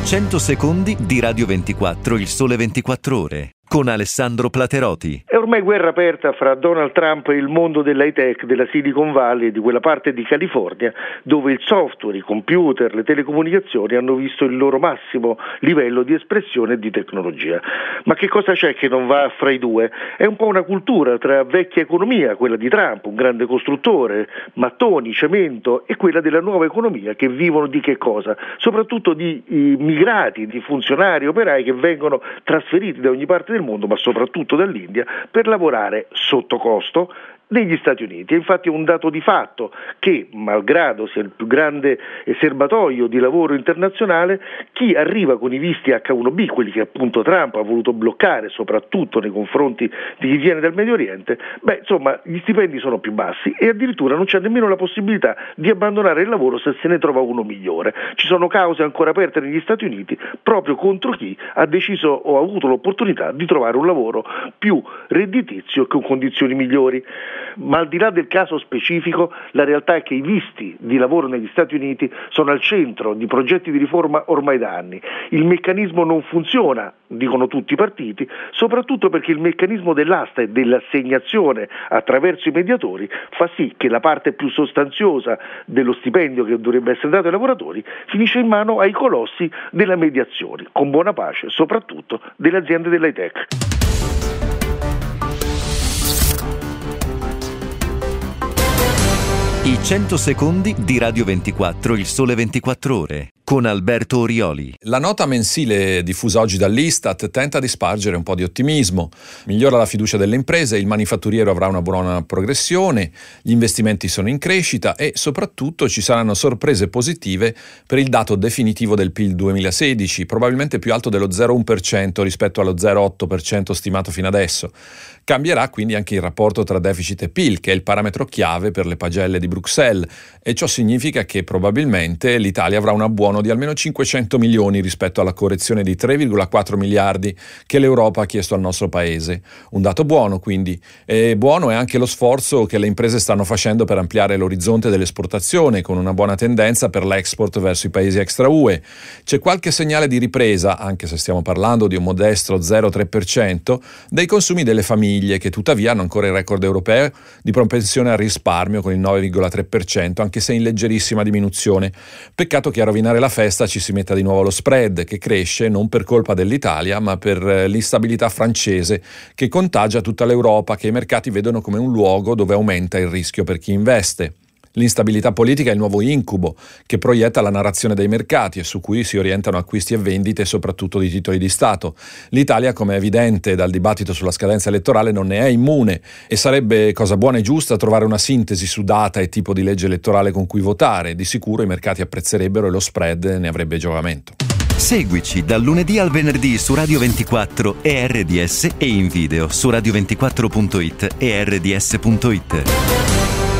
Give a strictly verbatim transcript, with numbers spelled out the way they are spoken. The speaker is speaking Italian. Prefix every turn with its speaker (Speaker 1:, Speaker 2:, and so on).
Speaker 1: cento secondi di Radio ventiquattro, il sole ventiquattro ore, con Alessandro Plateroti.
Speaker 2: È ormai guerra aperta fra Donald Trump e il mondo dell'high tech, della Silicon Valley, di quella parte di California dove il software, i computer, le telecomunicazioni hanno visto il loro massimo livello di espressione e di tecnologia. Ma che cosa c'è che non va fra i due? È un po' una cultura tra vecchia economia, quella di Trump, un grande costruttore, mattoni, cemento, e quella della nuova economia, che vivono di che cosa? Soprattutto di immigrati, di funzionari, operai che vengono trasferiti da ogni parte del mondo, ma soprattutto dall'India, per lavorare sotto costo negli Stati Uniti. È infatti un dato di fatto che, malgrado sia il più grande serbatoio di lavoro internazionale, chi arriva con i visti acca uno bi, quelli che appunto Trump ha voluto bloccare soprattutto nei confronti di chi viene dal Medio Oriente, beh insomma gli stipendi sono più bassi e addirittura non c'è nemmeno la possibilità di abbandonare il lavoro se se ne trova uno migliore. Ci sono cause ancora aperte negli Stati Uniti proprio contro chi ha deciso o ha avuto l'opportunità di trovare un lavoro più redditizio e con condizioni migliori. Ma al di là del caso specifico, la realtà è che i visti di lavoro negli Stati Uniti sono al centro di progetti di riforma ormai da anni. Il meccanismo non funziona, dicono tutti i partiti, soprattutto perché il meccanismo dell'asta e dell'assegnazione attraverso i mediatori fa sì che la parte più sostanziosa dello stipendio che dovrebbe essere dato ai lavoratori finisce in mano ai colossi della mediazione, con buona pace soprattutto delle aziende dell'high tech.
Speaker 1: I cento secondi di Radio ventiquattro, il sole ventiquattro ore, con Alberto Orioli.
Speaker 3: La nota mensile diffusa oggi dall'Istat tenta di spargere un po' di ottimismo. Migliora la fiducia delle imprese, il manifatturiero avrà una buona progressione, gli investimenti sono in crescita e soprattutto ci saranno sorprese positive per il dato definitivo del P I L duemilasedici, probabilmente più alto dello zero virgola uno per cento rispetto allo zero virgola otto per cento stimato fino adesso. Cambierà quindi anche il rapporto tra deficit e P I L, che è il parametro chiave per le pagelle di Bruxelles, e ciò significa che probabilmente l'Italia avrà un abbuono di almeno cinquecento milioni rispetto alla correzione di tre virgola quattro miliardi che l'Europa ha chiesto al nostro paese. Un dato buono quindi, e buono è anche lo sforzo che le imprese stanno facendo per ampliare l'orizzonte dell'esportazione, con una buona tendenza per l'export verso i paesi extra U E. C'è qualche segnale di ripresa, anche se stiamo parlando di un modesto zero virgola tre per cento, dei consumi delle famiglie, che tuttavia hanno ancora il record europeo di propensione al risparmio con il nove virgola tre per cento, anche se in leggerissima diminuzione. Peccato che a rovinare la festa ci si metta di nuovo lo spread, che cresce non per colpa dell'Italia, ma per l'instabilità francese che contagia tutta l'Europa, che i mercati vedono come un luogo dove aumenta il rischio per chi investe. L'instabilità politica è il nuovo incubo che proietta la narrazione dei mercati e su cui si orientano acquisti e vendite soprattutto di titoli di Stato. L'Italia, come è evidente dal dibattito sulla scadenza elettorale, non ne è immune e sarebbe cosa buona e giusta trovare una sintesi su data e tipo di legge elettorale con cui votare. Di sicuro i mercati apprezzerebbero e lo spread ne avrebbe giovamento.
Speaker 1: Seguici dal lunedì al venerdì su Radio ventiquattro e erre di esse e in video su radio ventiquattro punto it e erre di esse punto it.